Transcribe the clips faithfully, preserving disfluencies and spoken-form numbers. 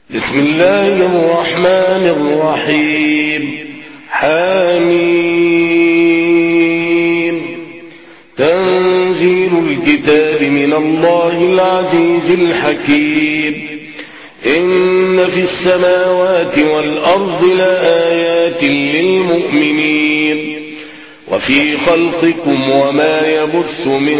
بسم الله الرحمن الرحيم. حميم. تنزيل الكتاب من الله العزيز الحكيم. إن في السماوات والأرض لآيات للمؤمنين وفي خلقكم وما يبث من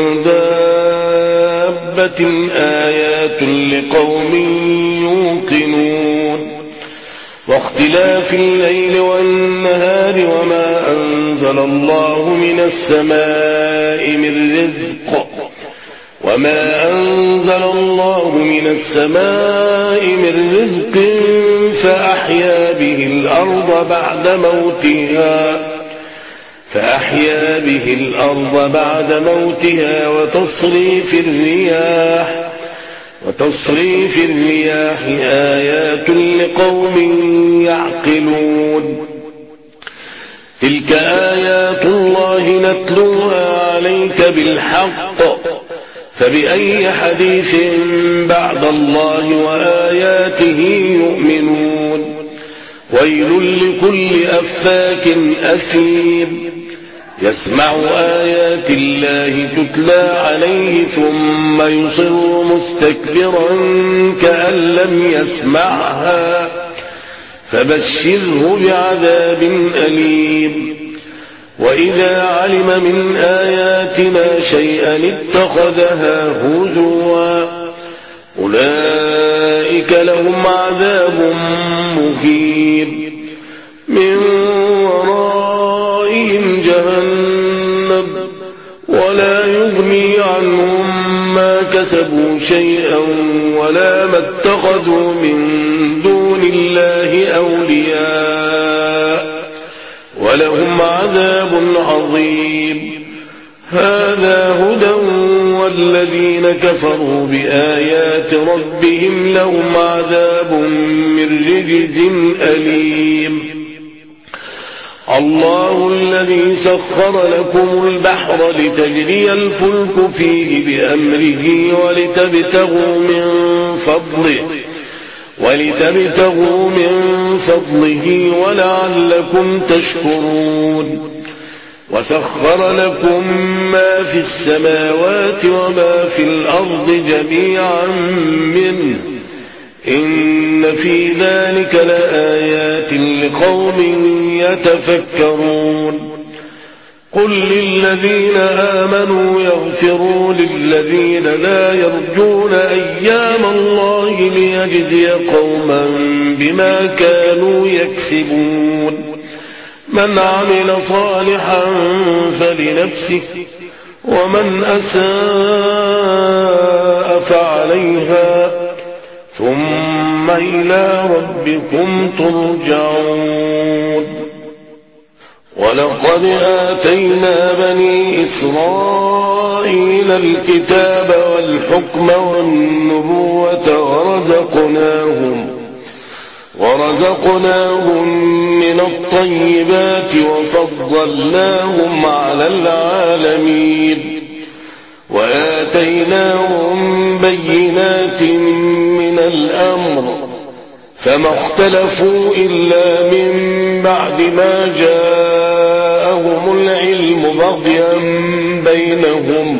دابة آيات لقوم يوقنون واختلاف الليل والنهار وما أنزل الله من السماء من رزق وما أنزل الله من السماء من رزق فأحيا به الأرض بعد موتها فأحيا به الأرض بعد موتها وتصريف الرياح وتصريف الرياح آيات لقوم يعقلون. تلك آيات الله نتلوها عليك بالحق فبأي حديث بعد الله وآياته يؤمنون. ويل لكل أفاك أثيم يسمع آيات الله تتلى عليه ثم يصر مستكبرا كأن لم يسمعها فبشره بعذاب أليم. وإذا علم من آياتنا شيئا اتخذها هزوا أولئك لهم عذاب مهين من ورائهم جهنم ولا يغني عنهم ما كسبوا شيئا ولا ما اتخذوا من دون الله أولياء ولهم عذاب عظيم. هذا هدى والذين كفروا بآيات ربهم لهم عذاب من رجز أليم. الله الذي سخر لكم البحر لتجري الفلك فيه بأمره ولتبتغوا من فضله ولتبتغوا من فضله ولعلكم تشكرون. وسخر لكم ما في السماوات وما في الأرض جميعا منه إن في ذلك لآيات لقوم يتفكرون. قل للذين آمنوا يغفروا للذين لا يرجون أيام الله ليجزي قوما بما كانوا يكسبون. من عمل صالحا فلنفسه ومن أساء فعليها ثم إلى ربكم ترجعون. ولقد آتينا بني إسرائيل الكتاب والحكم والنبوة ورزقناهم ورزقناهم من الطيبات وفضلناهم على العالمين وآتيناهم بينات من الأمر فما اختلفوا إلا من بعد ما جاءهم العلم بغيا بينهم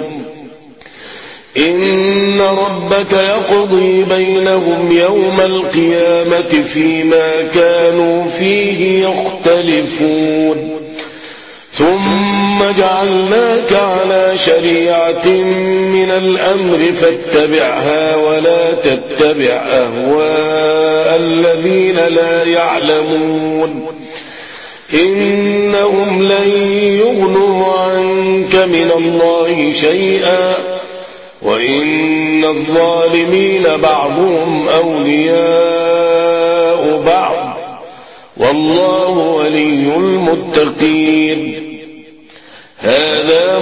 إن ربك يقضي بينهم يوم القيامة فيما كانوا فيه يختلفون. ثم جعلناك على شريعة من الأمر فاتبعها ولا تتبع أهواء الذين لا يعلمون إنهم لن يغنوا عنك من الله شيئا وإن الظالمين بعضهم أولياء بعض والله ولي المتقين. هذا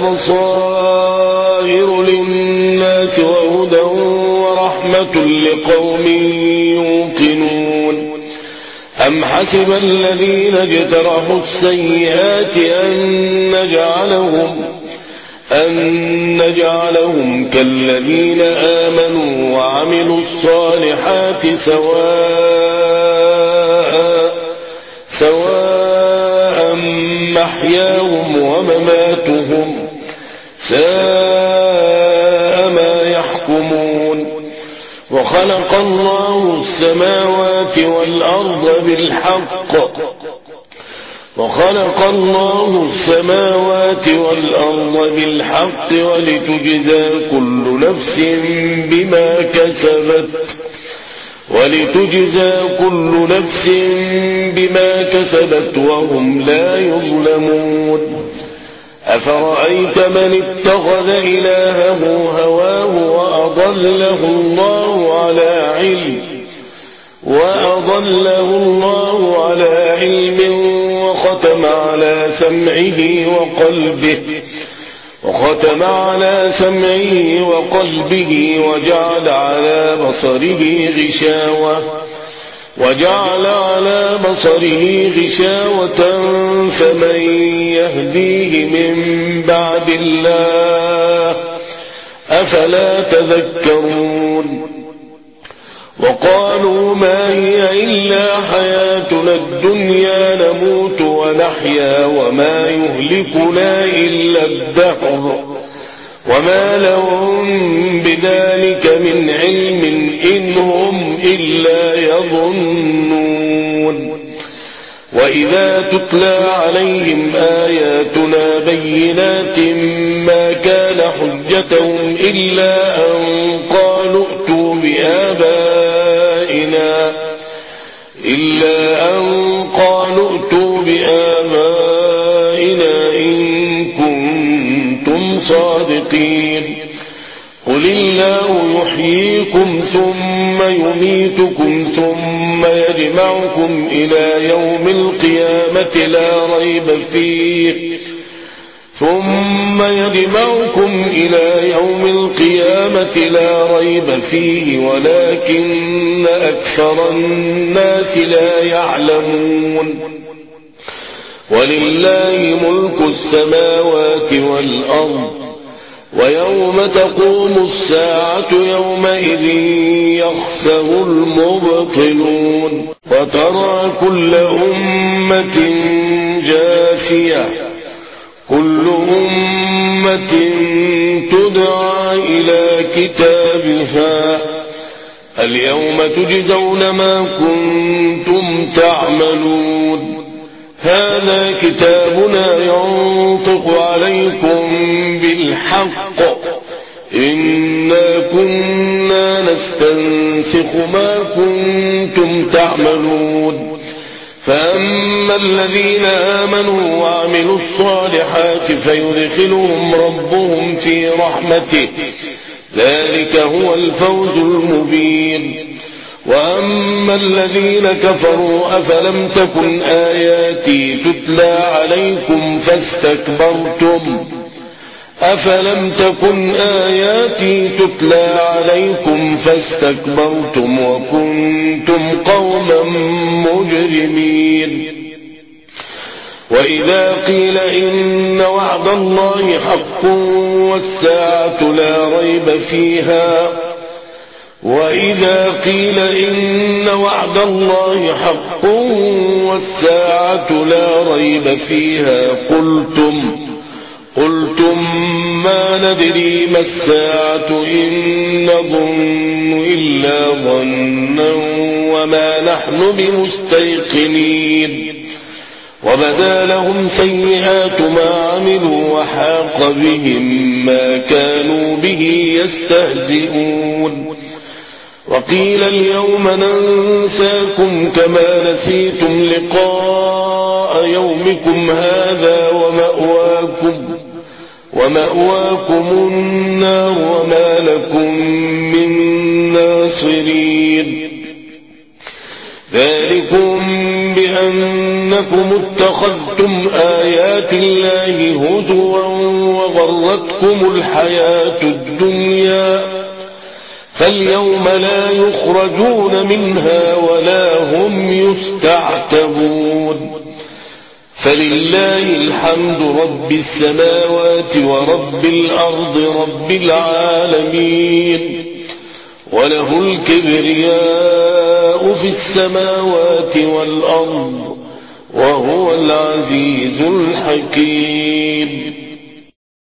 بصائر للناس وهدى ورحمة لقوم يوقنون. أم حسب الذين اجترحوا السيئات أن نجعلهم أن نجعلهم كالذين آمنوا وعملوا الصالحات سواء سواء محياهم ومماتهم ساء ما يحكمون وخلق الله السماوات والأرض بالحق وخلق الله السماوات والأرض بالحق ولتجزى كل نفس بما كسبت ولتجزى كل نفس بما كسبت وهم لا يظلمون أفرأيت من اتخذ إلهه هواه وأضله الله على علم وأضله الله على علم وختم على سمعه وقلبه وختم على سمعه وقلبه وجعل على بصره غشاوة وجعل على بصره غشاوة فمن يهديه من بعد الله أفلا تذكرون وقالوا ما هي إلا حياتنا الدنيا نموت ونحيا وما يهلكنا إلا الدهر وما لهم بذلك من علم إن هم إلا يظنون وإذا تتلى عليهم آياتنا بينات ما كان حجتهم إلا أن قالوا ائتوا بآبائنا إلا أن قالوا ائتوا بآبائنا إن كنتم صادقين قل الله يحييكم ثم يميتكم ثم يجمعكم إلى يوم القيامة لا ريب فيه ثم يجمعكم إلى يوم القيامة لا ريب فيه ولكن أكثر الناس لا يعلمون ولله ملك السماوات والأرض ويوم تقوم الساعة يومئذ يخسر المبطلون وترى كل أمة جاثية كل أمة تدعى إلى كتابها اليوم تجزون ما كنتم تعملون هذا كتابنا ينطق عليكم بالحق إنا كنا نستنسخ ما كنتم تعملون فأما الذين آمنوا وعملوا الصالحات فيدخلهم ربهم في رحمته ذلك هو الفوز المبين وأما الذين كفروا أفلم تكن آياتي تتلى عليكم فاستكبرتم أفلم تكن آياتي تتلى عليكم فاستكبرتم وكنتم قوما مجرمين وإذا قيل إن وعد الله حق والساعة لا ريب فيها وإذا قيل إن وعد الله حق والساعة لا ريب فيها قلتم قلتم ما ندري ما الساعة إن نظن إلا ظنا وما نحن بمستيقنين وبدا لهم سيئات ما عملوا وحاق بهم ما كانوا به يستهزئون وقيل اليوم ننساكم كما نسيتم لقاء يومكم هذا ومأواكم ومأواكم النار وما لكم من ناصرين ذلكم بأنكم اتخذتم آيات الله هزوا وغرتكم الحياة الدنيا فاليوم لا يخرجون منها ولا هم يستعتبون فلله الحمد رب السماوات ورب الأرض رب العالمين، وله الكبرياء في السماوات والأرض، وهو العزيز الحكيم.